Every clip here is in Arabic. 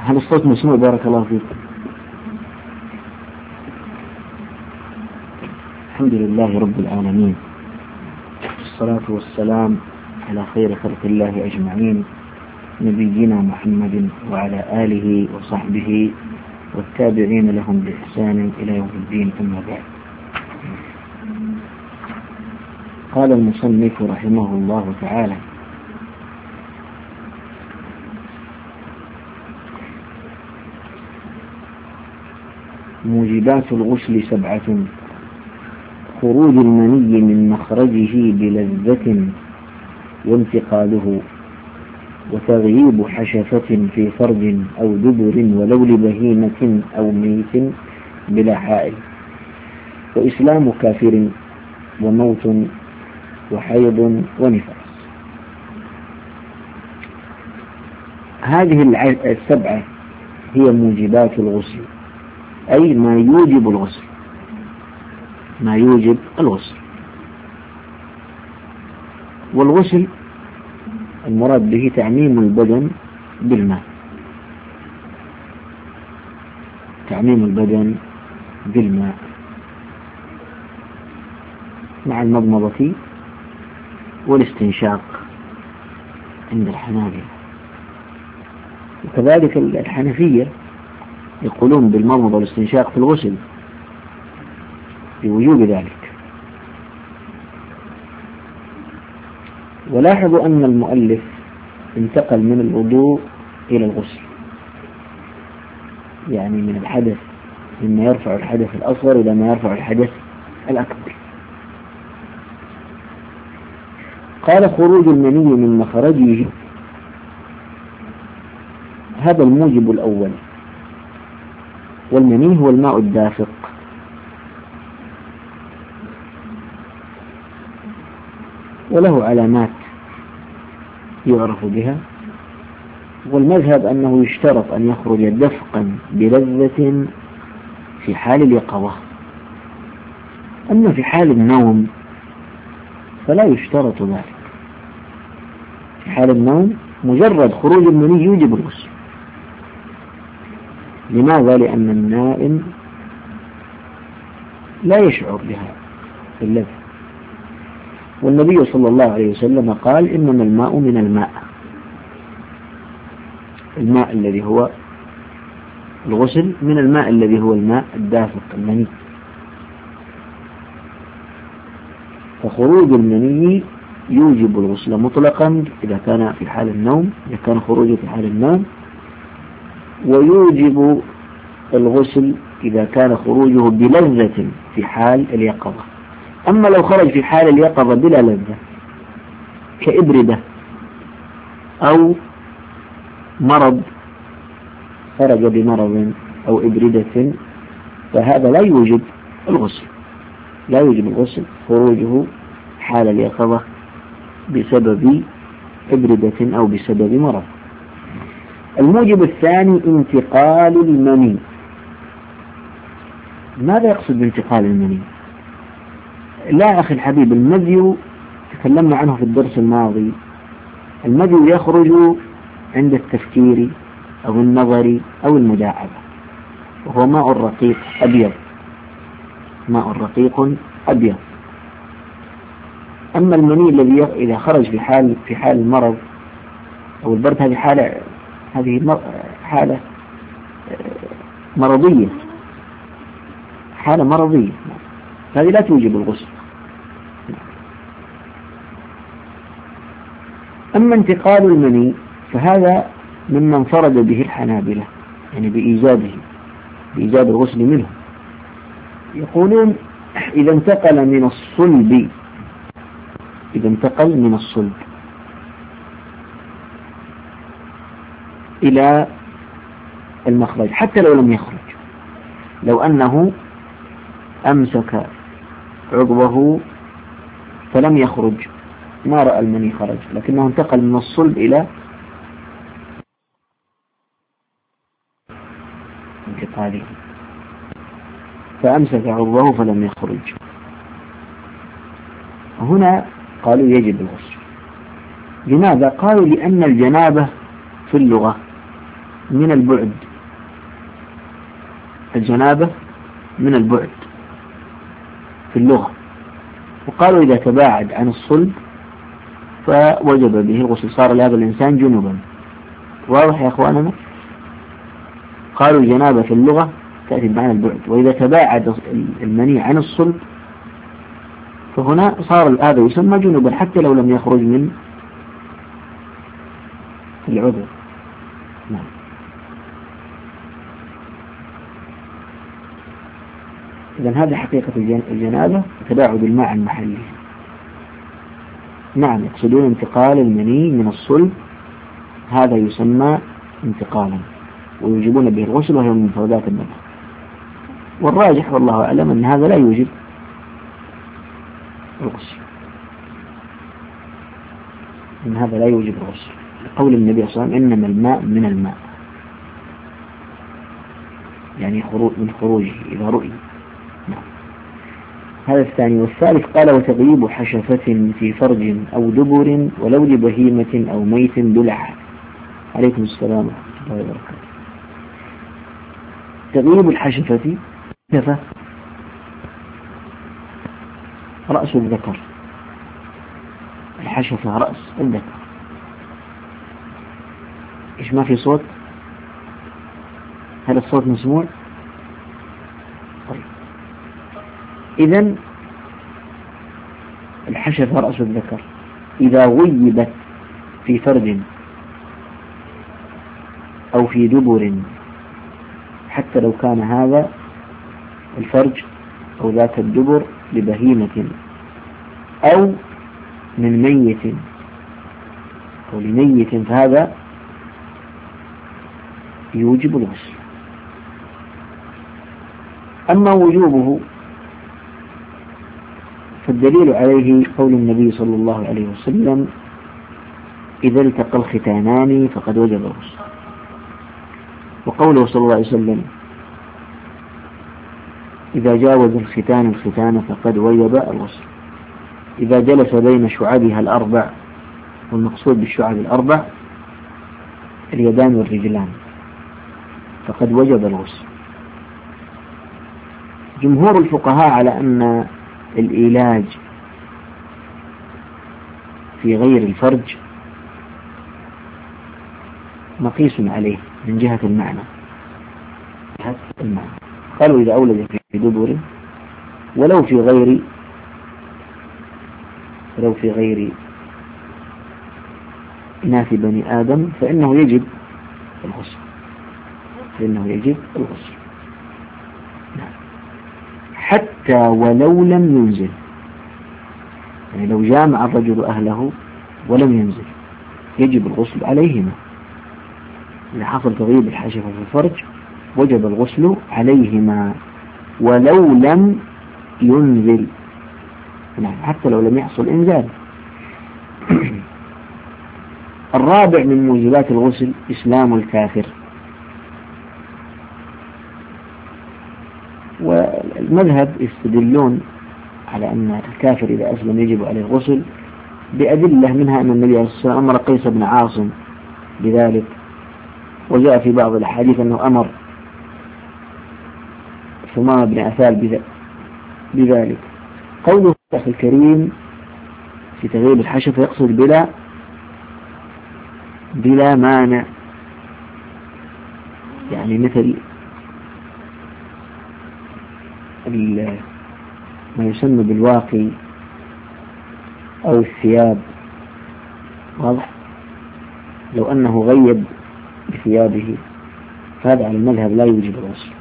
هل الصوت مسموع؟ بارك الله فيك. الحمد لله رب العالمين، والصلاة والسلام على خير خلق الله أجمعين، نبينا محمد وعلى آله وصحبه والتابعين لهم بإحسان إلى يوم الدين. أما بعد، قال المصنف رحمه الله تعالى: موجبات الغسل 7: خروج المني من مخرجه بلذة وانتقاله، وتغييب حشفة في فرج أو دبر ولو لبهيمة أو ميت بلا حائل، وإسلام كافر، وموت، وحيض، ونفاس. هذه 7 هي موجبات الغسل، أي ما يوجب الغسل، ما يوجب الغسل. والغسل المراد به تعميم البدن بالماء، تعميم البدن بالماء مع المضمضة والاستنشاق عند الحنابلة، وكذلك الحنفية يقولون بالمضمضة والاستنشاق في الغسل بوجوب ذلك. ولاحظوا أن المؤلف انتقل من الوضوء إلى الغسل، يعني من الحدث، مما يرفع الحدث الأصغر إلى ما يرفع الحدث الأكبر. قال: خروج المني من مخرجه، هذا الموجب الأول. والمني هو الماء الدافق، وله علامات يعرف بها، والمذهب أنه يشترط أن يخرج دفقا بلذة في حال اليقظة، أما في حال النوم فلا يشترط ذلك. في حال النوم مجرد خروج المني يوجب الغسل. لماذا؟ لأن النائم لا يشعر بها اللذة، والنبي صلى الله عليه وسلم قال: إنما الماء من الماء، الماء الذي هو الغسل من الماء الذي هو الماء الدافق المني. فخروج المني يوجب الغسل مطلقا إذا كان في حال النوم، إذا كان خروجه في حال النوم، ويوجب الغسل إذا كان خروجه بلذة في حال اليقظة. أما لو خرج في حال اليقظة بلا لذة كإبردة أو مرض، خرج بمرض أو إبردة، فهذا لا يوجب الغسل، لا يوجب الغسل خروجه حال اليقظة بسبب إبردة أو بسبب مرض. الموجب الثاني انتقال المني. ماذا يقصد بانتقال المني؟ لا أخي الحبيب، المذي تكلمنا عنه في الدرس الماضي. المذي يخرج عند التفكير أو النظر أو المداعبة، وهو ماء رقيق أبيض، ماء رقيق أبيض. أما المني الذي إذا خرج في حال المرض أو البرد، هذه حالة مرضية، حالة مرضية، هذه لا توجب الغسل. أما انتقال المني فهذا مما انفرد به الحنابلة، يعني بإيجاب الغسل منه. يقولون: إذا انتقل من الصلب إلى المخرج، حتى لو لم يخرج، لو أنه أمسك عضوه فلم يخرج، ما رأى المني خرج، لكنه انتقل من الصلب إلى انتقاله، فأمسك عضوه فلم يخرج، هنا قالوا يجب الغسل. لماذا؟ قالوا: لأن الجنابة في اللغة من البعد، الجنابة من البعد في اللغة، وقالوا إذا تباعد عن الصلب فوجب به الغسل، صار لهذا الإنسان جنبا. واضح يا أخواننا؟ قالوا الجنابة في اللغة تأتي بمعنى البعد، وإذا تباعد المني عن الصلب فهنا صار هذا يسمى جنبا حتى لو لم يخرج من العضو. نعم. إذن هذه حقيقة الجنابة، تباعد الماء عن محله. نعم، يقصدون انتقال المني من الصلب، هذا يسمى انتقالا ويوجبون به الغسل، وهي من مفردات النبي. والراجح والله أعلم أن هذا لا يوجب الغسل، أن هذا لا يوجب الغسل، لقول النبي صلى الله عليه وسلم إنما الماء من الماء، يعني من خروجه إذا رؤي. نعم. هذا الثاني. والثالث قال وتغييب حشفة في فرج أو دبر ولو لبهيمة أو ميت بلع. عليكم السلام ورحمة الله وبركاته. تغييب الحشفة، رأس الذكر، الحشفة رأس الذكر. إيش ما في صوت؟ هل الصوت مسموع؟ طيب. إذن الحشفة رأس الذكر إذا غيبت في فرج أو في دبر، حتى لو كان هذا الفرج أو ذاك الدبر لبهيمة أو من ميت أو لميت، فهذا يوجب الغسل. أما وجوبه فالدليل عليه قول النبي صلى الله عليه وسلم إذا التقى الختانان فقد وجب الغسل، وقوله صلى الله عليه وسلم إذا جاوز الختان فقد وجب الغسل. إذا جلس بين شعبها الأربع، والمقصود بالشعب الأربع اليدان والرجلان، فقد وجب الغسل. جمهور الفقهاء على أن الإيلاج في غير الفرج مقيس عليه من جهة المعنى، قالوا إذا أولد في دبر ولو في غير إناث بني آدم فإنه يجب الغسل. حتى ولو لم ينزل، يعني لو جامع الرجل أهله ولم ينزل يجب الغسل عليهما. إذا حصل تغييب الحشفة في الفرج وجب الغسل عليهما ولو لم ينزل، حتى لو لم يحصل إنزال. الرابع من موجبات الغسل إسلام الكافر. والمذهب يستدلون على أن الكافر إذا أسلم يجب عليه الغسل بأدلة، منها أن النبي عليه الصلاة والسلام أمر قيس بن عاصم بذلك، وجاء في بعض الأحاديث أنه أمر ثمامة بن أثال بذلك. قوله أخي الكريم في تغييب الحشفة يقصد بلا مانع، يعني مثل ما يسمى بالواقي أو الثياب. واضح؟ لو أنه غيب بثيابه فهذا على المذهب لا يوجب الغسل.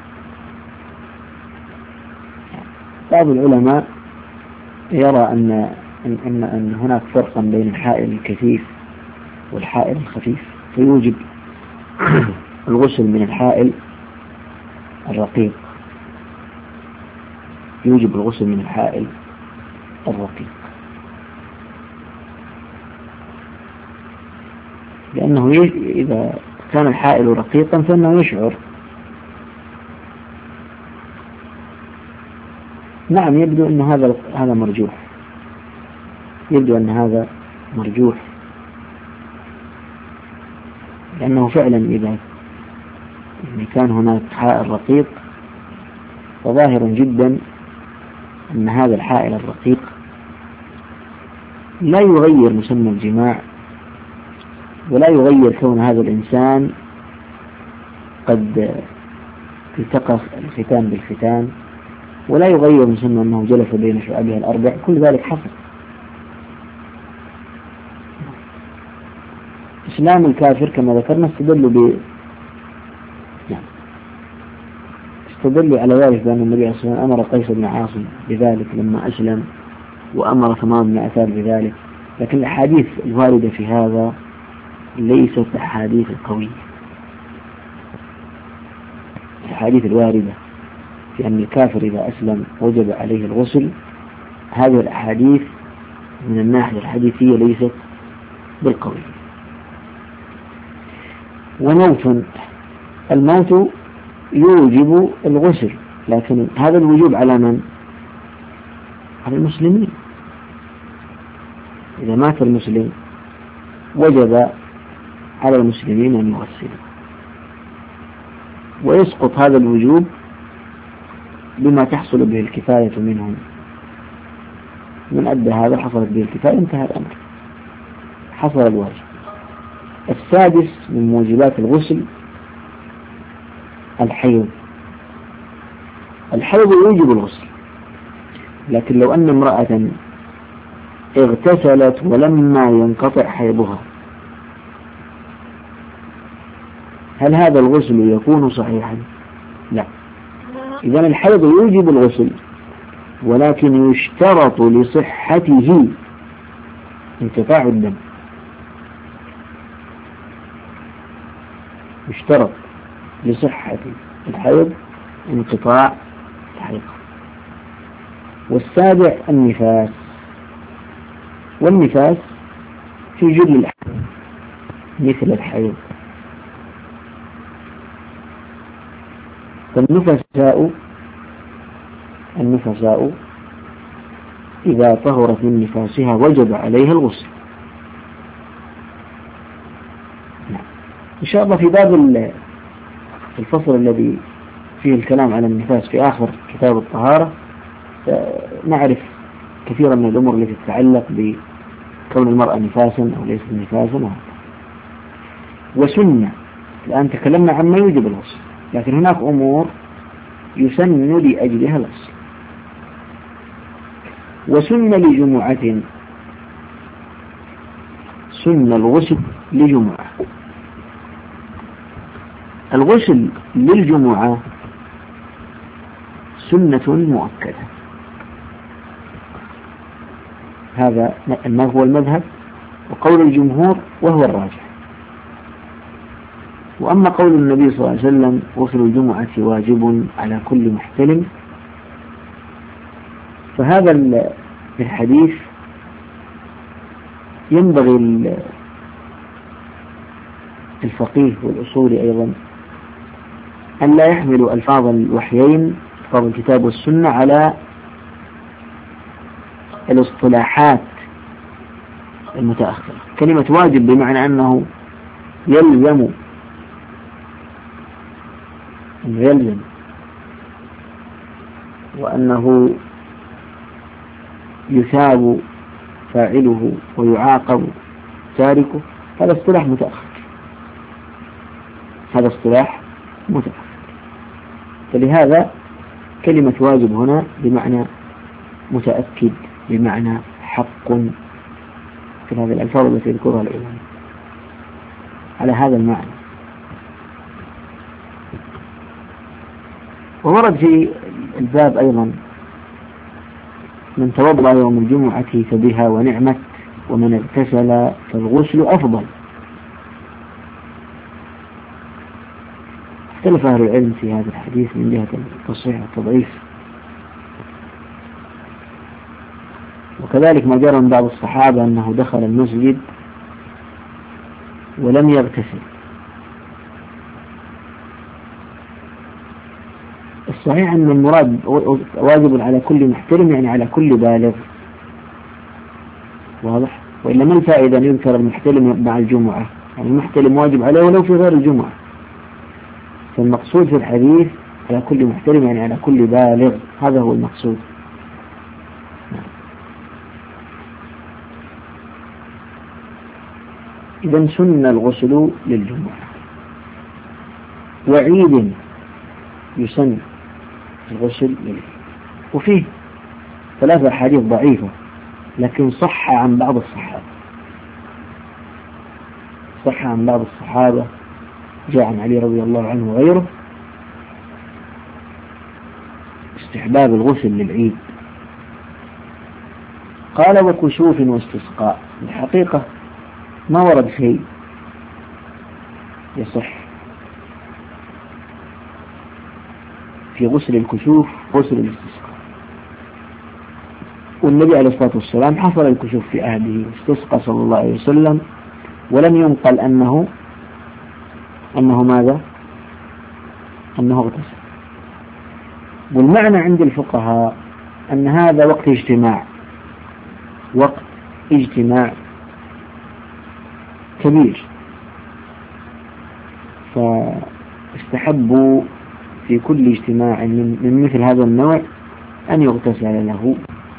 بعض العلماء يرى أن هناك فرقا بين الحائل الكثيف والحائل الخفيف، فيوجب الغسل من الحائل الرقيق، لأنه إذا كان الحائل رقيقا فإنه يشعر. نعم، يبدو أن هذا مرجوح، لأنه فعلا إذا يعني كان هناك حائل رقيق، فظاهر جدا أن هذا الحائل الرقيق لا يغير مسمى الجماع، ولا يغير كون هذا الإنسان قد التقى الختان بالختان، ولا يغير مسمى أنه جلس بين شعبها الأربع. كل ذلك حصل. إسلام الكافر كما ذكرنا استدلوا على ذلك بأن النبي صلى الله عليه وسلم أمر قيس بن عاصم بذلك لما أسلم، وأمر ثمان بن عثال بذلك. لكن الأحاديث الواردة في هذا ليست أحاديث قوية. الأحاديث الواردة في أن الكافر إذا أسلم وجب عليه الغسل، هذه الأحاديث من الناحية الحديثية ليست بالقوية. الموت يوجب الغسل، لكن هذا الوجوب على من؟ على المسلمين. إذا مات المسلم وجب على المسلمين أن يغسلوا، ويسقط هذا الوجوب بما تحصل به الكفاية منهم. من أدى هذا حصلت به الكفاية، انتهى الأمر، حصل الواجب. السادس من موجبات الغسل الحيض. الحيض يوجب الغسل، لكن لو أن امرأة اغتسلت ولما ينقطع حيضها، هل هذا الغسل يكون صحيحا؟ لا. إذن الحيض يوجب الغسل، ولكن يشترط لصحته انقطاع الدم. يشترط لصحة الحيض انقطاع الحيض. والسابع النفاس. والنفاس في جل الأحكام مثل الحيض. فالنفساء إذا طهرت من نفاسها وجب عليها الغسل. إن شاء الله في باب الفصل الذي فيه الكلام على النفاس في آخر كتاب الطهارة نعرف كثيرا من الأمور التي تتعلق بكون المرأة نفاسا أو ليست نفاسا. وسنة، الآن تكلمنا عن ما يوجب الغسل، لكن هناك أمور يسن لأجلها الغسل. وسن لجمعة، سن الغسل لجمعة. الغسل للجمعة سنة مؤكدة، هذا ما هو المذهب وقول الجمهور وهو الراجح. وأما قول النبي صلى الله عليه وسلم غسل الجمعة واجب على كل محتلم، فهذا الحديث ينبغي الفقيه والأصولي أيضا أن لا يحملوا ألفاظ الوحيين، ألفاظ الكتاب والسنة، على الاصطلاحات المتأخرة. كلمة واجب بمعنى أنه يلزم وأنه يثاب فاعله ويعاقب تاركه، هذا اصطلاح متأخر. فلهذا كلمة واجب هنا بمعنى متأكد، بمعنى حق، في هذه الألفاظ التي يذكرها العلماء على هذا المعنى. وورد في الباب أيضا من توضأ يوم الجمعة فبها ونعمت، ومن اغتسل فالغسل أفضل. اختلف أهل العلم في هذا الحديث من جهة التصحيح والتضعيف، وكذلك ما جرى من بعض الصحابة أنه دخل المسجد ولم يغتسل. الصحيح أن المراد واجب على كل محترم، يعني على كل بالغ، واضح؟ وإلا ما الفائدة أن يذكر المحتلم مع الجمعة؟ يعني المحتلم واجب عليه ولو في غير الجمعة. فالمقصود في الحديث على كل محترم يعني على كل بالغ، هذا هو المقصود. إذا سن الغسل للجمعة، وعيد يسن الغسل للعيد. وفيه 3 أحاديث ضعيفة لكن صح عن بعض الصحابة، جاء عن علي رضي الله عنه وغيره استحباب الغسل للعيد. قال وكسوف واستسقاء. الحقيقة ما ورد شيء يصح في غسل الكسوف غسل الاستسقاء، والنبي عليه الصلاة والسلام حصل الكسوف في عهده واستسقى صلى الله عليه وسلم، ولم ينقل أنه ماذا؟ أنه اغتسل. والمعنى عند الفقهاء أن هذا وقت اجتماع كبير، فاستحبوا في كل اجتماع من مثل هذا النوع أن يغتسل له.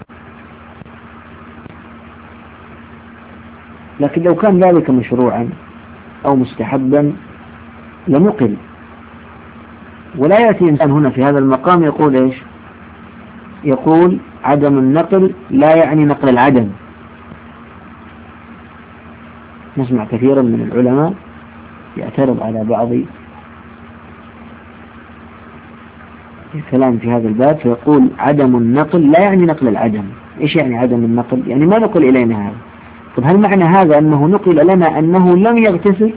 لكن لو كان ذلك مشروعا أو مستحبا لنقل، ولا يأتي إنسان هنا في هذا المقام يقول إيش؟ يقول عدم النقل لا يعني نقل العدم. نسمع كثيرا من العلماء يعترض على بعض الكلام في هذا الباب فيقول عدم النقل لا يعني نقل العدم. إيش يعني عدم النقل؟ يعني ما نقل إلينا هذا. طب هل معنى هذا أنه نقل لنا أنه لم يغتسل؟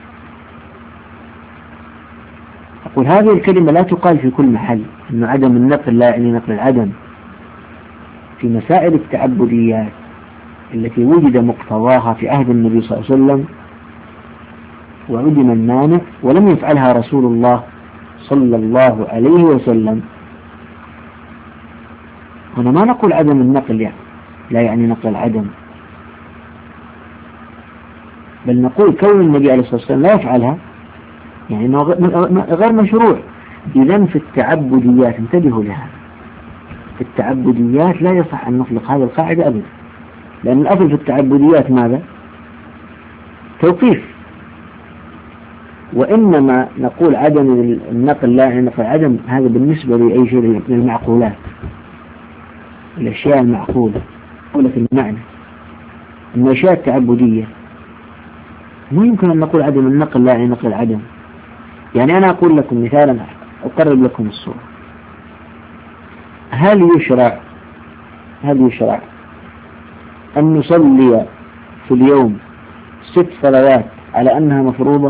أقول هذه الكلمة لا تقال في كل محل، أن عدم النقل لا يعني نقل العدم. في مسائل التعبديات التي وجد مقتضاها في عهد النبي صلى الله عليه وسلم وعدم المانع ولم يفعلها رسول الله صلى الله عليه وسلم، هنا ما نقول عدم النقل يعني لا يعني نقل العدم، بل نقول كون النبي عليه الصلاة والسلام لا يفعلها يعني أنه غير مشروع. إذن في التعبديات انتبهوا لها، في التعبديات لا يصح أن نطلق هذه القاعدة أبدا، لأن الأصل في التعبديات ماذا؟ توقيف. وإنما نقول عدم النقل لا يعني نقل عدم، هذا بالنسبة لأي شيء من المعقولات، الأشياء المعقولة قولة المعنى. الأشياء التعبدية ما يمكن أن نقول عدم النقل لا يعني نقل العدم. يعني أنا أقول لكم مثالا أقرب لكم الصورة. هل يشرع أن نصلي في اليوم 6 صلوات على أنها مفروضة؟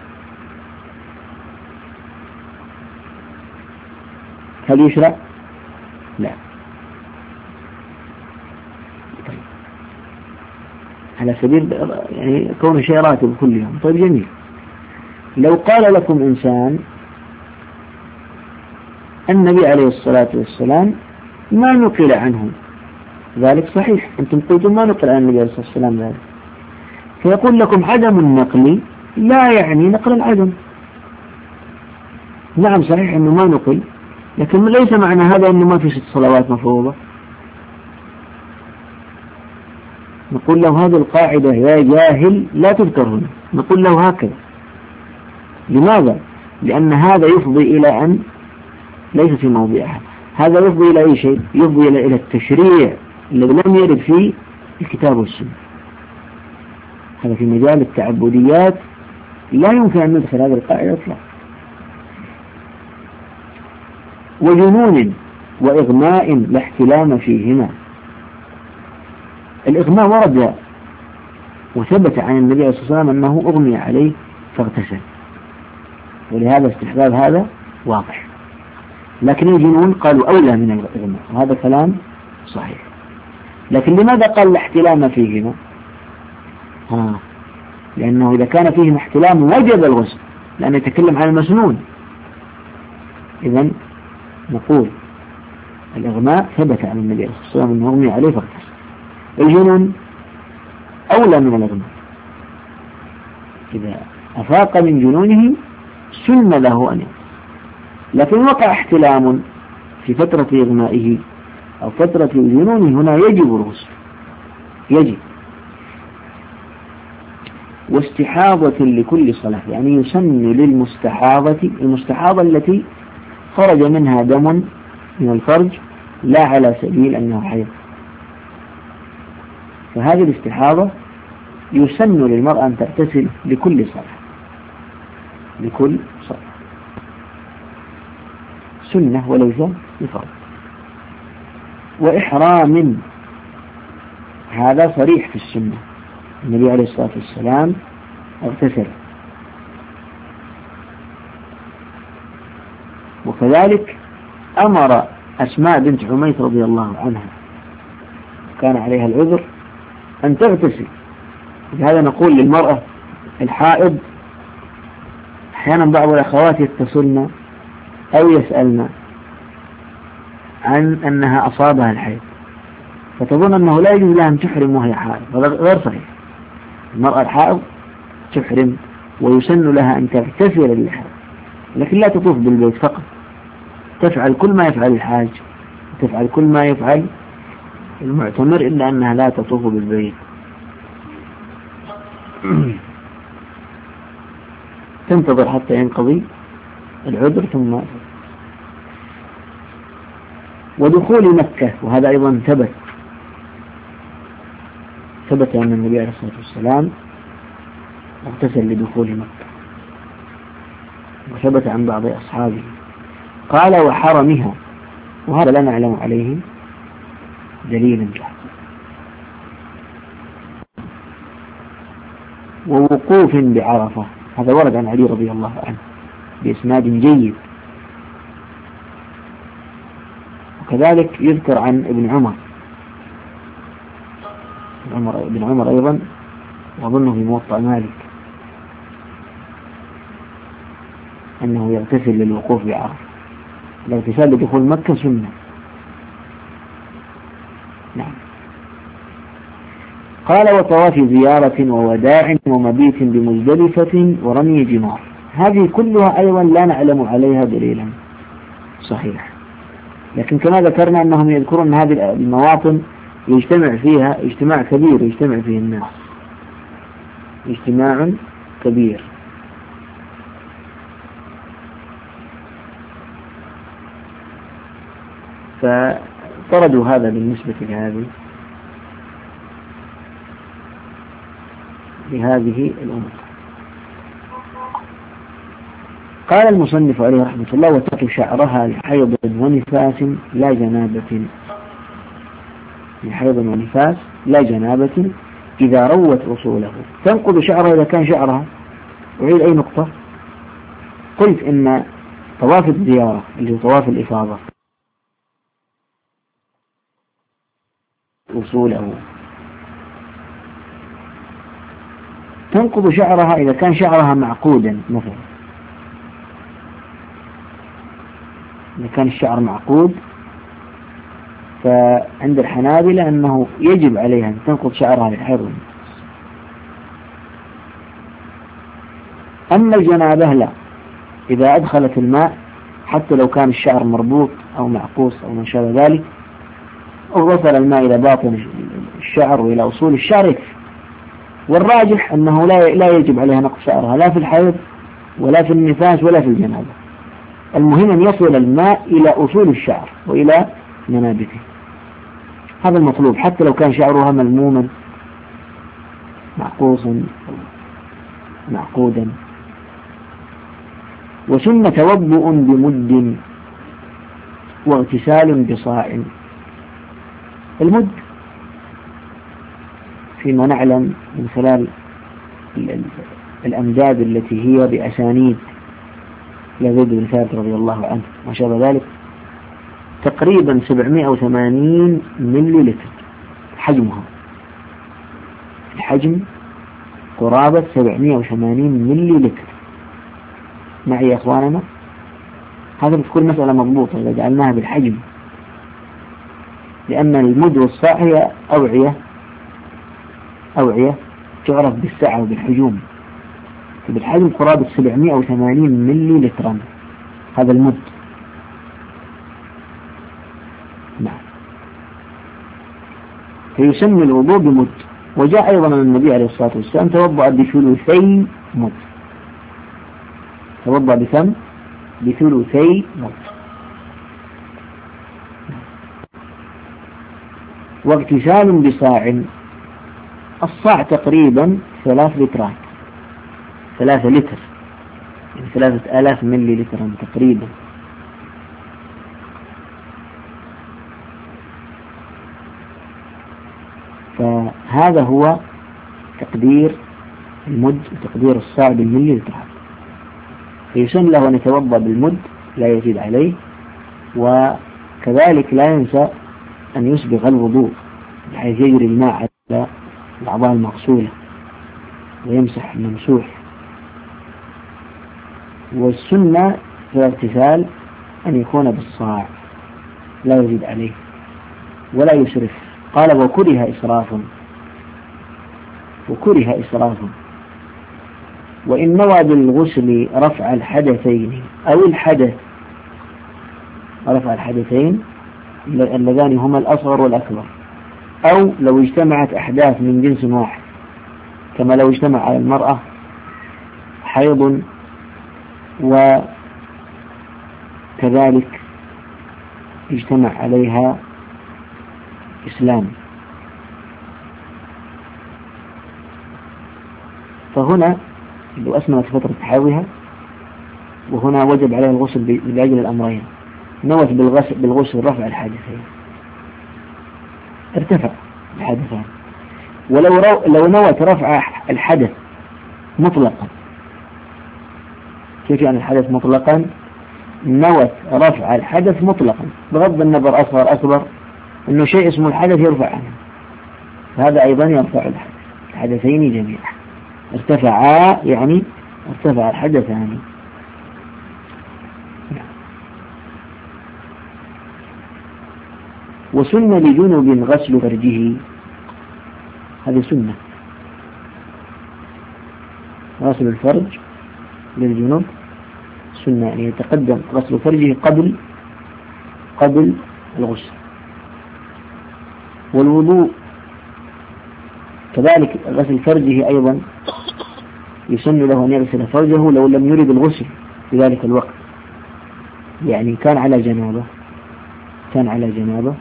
هل يشرع؟ لا. طيب على سبيل يعني كون شيء راتب كل يوم، طيب جميل. لو قال لكم إنسان النبي عليه الصلاة والسلام ما نقل عنه ذلك، صحيح أنتم قلتم ما نقل عن النبي عليه الصلاة والسلام ذلك، فيقول لكم عدم النقل لا يعني نقل العدم. نعم صحيح أنه ما نقل، لكن ليس معنى هذا أنه ما في 6 صلوات مفروضة. نقول له هذه القاعدة يا جاهل لا تذكر هنا، نقول له هكذا. لماذا؟ لأن هذا يفضي إلى أن ليس في موضعها، هذا يفضي إلى أي شيء؟ يفضي إلى التشريع الذي لم يرد فيه الكتاب والسنة. هذا في مجال التعبديات لا يمكن أن ندخل هذه القاعدة إطلاقا. وجنون وإغماء لا احتلام فيهما. الإغماء ورد وثبت عن النبي عليه الصلاة والسلام أنه أغمي عليه فاغتسل، ولهذا استحباب هذا واضح. لكن الجنون قالوا أولى من الإغماء، وهذا كلام صحيح. لكن لماذا قال الاحتلام فيهما؟ لأنه إذا كان فيهما احتلام وجب الغسل، لأنه يتكلم عن المسنون. إذن نقول الإغماء ثبت عن النبي صلى الله عليه وسلم أنه أغمي عليه فاغتسل. الجنون أولى من الإغماء، إذا أفاق من جنونه سن له أن يغتسل. لكن وقع احتلام في فترة إغمائه أو فترة جنونه، هنا يجب الغسل، يجب. واستحاضة لكل صلاة، يعني يسن للمستحاضة، المستحاضة التي خرج منها دم من الفرج لا على سبيل أنه حيض، فهذه الاستحاضة يسن للمرأة أن تغتسل لكل صلاة، لكل صلاة سنة وليس بفرض. وإحرام هذا صريح في السنة، النبي عليه الصلاة والسلام اغتسل، وكذلك أمر أسماء بنت عميس رضي الله عنها كان عليها العذر أن تغتسل. لهذا نقول للمرأة الحائض، أحيانا بعض الأخوات يتصلن أو يسألن عن أنها أصابها الحيض، فتظن أنه لا يجوز لها أن تحرم وهي حائض، هذا غير صحيح. المرأة الحائض تحرم ويسن لها أن تغتسل للحيض، لكن لا تطوف بالبيت فقط، تفعل كل ما يفعل الحاج، تفعل كل ما يفعل المعتمر، إلا أنها لا تطوف بالبيت. تنتظر حتى ينقضي العذر ثم. ودخول مكة، وهذا أيضا ثبت أن النبي عليه الصلاة والسلام اغتسل لدخول مكة، وثبت عن بعض أصحابه. قال وحرمها، وهذا لا نعلم عليه دليلا. ووقوف بعرفة، هذا ورد عن علي رضي الله عنه بإسناد جيد، وكذلك يذكر عن ابن عمر أيضا، وأظنه في موطأ مالك، أنه يغتسل للوقوف بعرفة. الاغتسال لدخول مكة سنة. نعم. قال وطواف زيارة ووداع ومبيت بمزدلفة ورمي جمار، هذه كلها أيضا لا نعلم عليها دليلا صحيح، لكن كما ذكرنا أنهم يذكرون هذه المواطن يجتمع فيها اجتماع كبير، يجتمع فيه الناس اجتماع كبير. فطردوا هذا بالنسبة لهذه الأمور. قال المصنف عليه رحمة الله وتقي شعرها لحيض ونفاس لا جنابة، لحيض ونفاس لا جنابة إذا روت أصوله. تنقض شعرها إذا كان شعرها. أعيد أي نقطة؟ قلت إن طواف الزيارة اللي هو طواف الإفاضة أصوله تنقض شعرها إذا كان شعرها معقودا، مثلا إذا كان الشعر معقود فعند الحنابلة أنه يجب عليها أن تنقض شعرها للحيض. أما الجنابة لا، إذا أدخلت الماء حتى لو كان الشعر مربوط أو معقوس أو ما شابه ذلك، أو وصل الماء إلى باطن الشعر وإلى أصول الشعر يكفي. والراجح أنه لا يجب عليها نقض شعرها لا في الحيض ولا في النفاس ولا في الجنابة. المهم أن يصل الماء إلى أصول الشعر وإلى منابته، هذا المطلوب، حتى لو كان شعرها ملموما معقوسا معقودا. وسن توضؤ بمد واغتسال بصاع. المد فيما نعلم من خلال الأمداد التي هي بأسانيد لزيد بن ثابت رضي الله عنه ما شابه ذلك، تقريبا 780 ملي لتر حجمها، الحجم قرابة 780 ملي لتر. معي يا أخواننا؟ هذا بتكون مسألة مضبوطة إذا جعلناها بالحجم، لأن المد والصاع هي أوعية تعرف بالسعة وبالحجوم، فبالحجم قرابة 780 ملي لترا هذا المد. فيسمي الوضوء بمد. وجاء أيضا من النبي عليه الصلاة والسلام توضأ بثلثي مد، توضأ بكم؟ بثلثي مد. واغتسال بصاع، الصاع تقريبا 3 لترات، 3 لتر، يعني 3000 ملي لتر تقريبا. فهذا هو تقدير المد وتقدير الصاع بالملي لتر. فيسن له أن يتوضأ بالمد لا يزيد عليه، وكذلك لا ينسى أن يسبغ الوضوء بحيث يجري الماء على الأعضاء المغسولة ويمسح الممسوح. والسنة في الاغتسال أن يكون بالصاع لا يزيد عليه ولا يسرف. قال وكره إسراف. وإن نوى بالغسل رفع الحدثين أو الحدث، رفع الحدثين اللذان هما الأصغر والأكبر، أو لو اجتمعت أحداث من جنس واحد، كما لو اجتمع على المرأة حيض وكذلك اجتمع عليها إسلام، فهنا لو أسمنت فترة حيضها وهنا وجب عليها الغسل لأجل الأمرين، نوت بالغسل رفع الحدثين ارتفع الحدثان. ولو نوت رفع الحدث مطلقا، كيف يعني الحدث مطلقا؟ نوت رفع الحدث مطلقا بغض النظر أصغر أكبر، إنه شيء اسمه الحدث يرفع عنه، هذا أيضا يرفع الحدثين جميعا. ارتفعا يعني ارتفع الحدثان. وسن لجنب غسل فرجه، هذه سنة، غسل الفرج للجنوب سنة، يعني يتقدم غسل فرجه قبل الغسل. والوضوء كذلك غسل فرجه أيضا يسن له أن يغسل فرجه لو لم يرد الغسل في ذلك الوقت، يعني كان على جنابة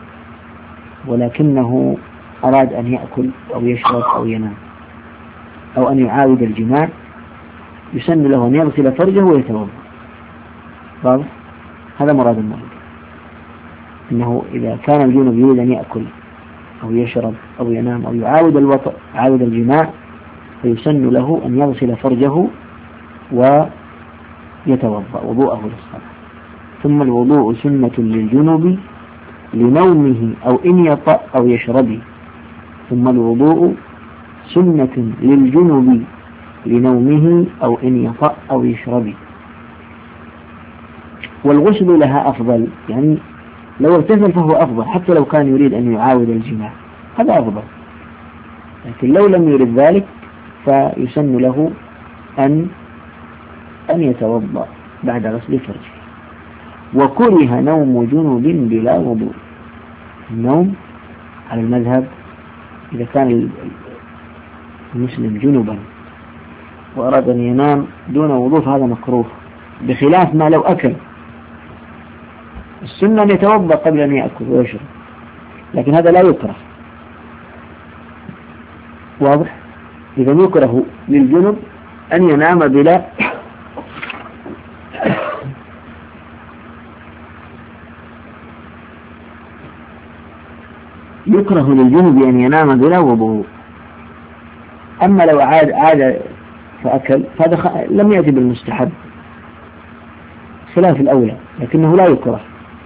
ولكنه أراد أن يأكل أو يشرب أو ينام أو أن يعاود الجماع، يسن له أن يغسل فرجه ويتوضأ. واضح؟ هذا مراد المرض، إنه إذا كان الجنوب يريد أن يأكل أو يشرب أو ينام أو يعاود الجماع، فيسن له أن يغسل فرجه ويتوضأ وضوءه للصلاة. ثم الوضوء سنة للجنوب لنومه أو إن يطأ أو يشرب. ثم الوضوء سنة للجنوب لنومه أو إن يطأ أو يشرب. والغسل لها أفضل، يعني لو اغتسل فهو أفضل حتى لو كان يريد أن يعاود الجماع، هذا أفضل. لكن لو لم يرد ذلك فيسن له أن يتوضأ بعد غسل فرجه. وكره نوم جنوب بلا وضوء. النوم على المذهب إذا كان المسلم جنبا وأراد أن ينام دون وضوء فهذا مكروه، بخلاف ما لو أكل. السنة أن يتوضأ قبل أن يأكل ويشرب، لكن هذا لا يكره. واضح؟ إذا يكره للجنب أن ينام بلا يكره للجنب أن ينام بلا وضوء. أما لو عاد فأكل فهذا لم يأتي بالمستحب خلاف الأولى، لكنه لا يكره.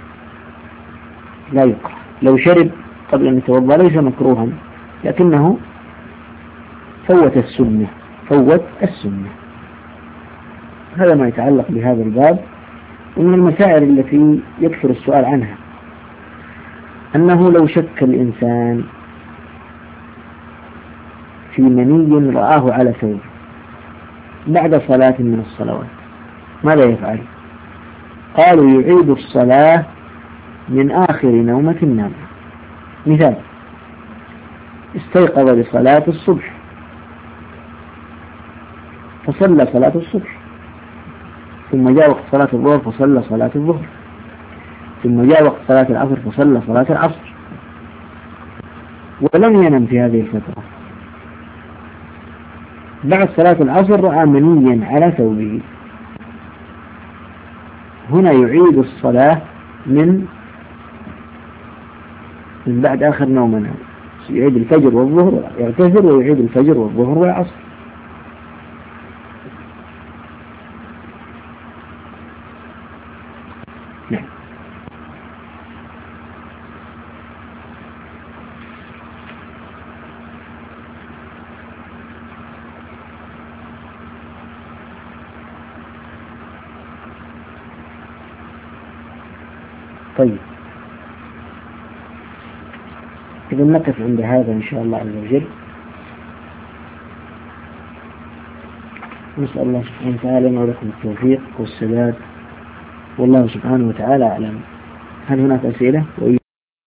لو شرب قبل أن يتوضأ ليس مكروها، لكنه فوت السنة. هذا ما يتعلق بهذا الباب. ومن المسائل التي يكثر السؤال عنها أنه لو شك الإنسان في مني رآه على ثوب بعد صلاة من الصلوات ماذا يفعل؟ قالوا يعيد الصلاة من آخر نومة نام. مثال: استيقظ لصلاة الصبح فصلى صلاة الصبح، ثم جاء وقت صلاة الظهر فصلى صلاة الظهر، ثم جاء وقت صلاة العصر فصلى صلاة العصر، ولم ينم في هذه الفترة. بعد صلاة العصر رأى منيا على ثوبه، هنا يعيد الصلاة من بعد آخر نوم، يعيد الفجر والظهر، يعتذر ويعيد الفجر والظهر والعصر. نعم. طيب، إذا نقف عند هذا إن شاء الله عز وجل. نسأل الله سبحانه وتعالى لنا ولكم التوفيق والسداد، والله سبحانه وتعالى أعلم. هل هناك أسئلة؟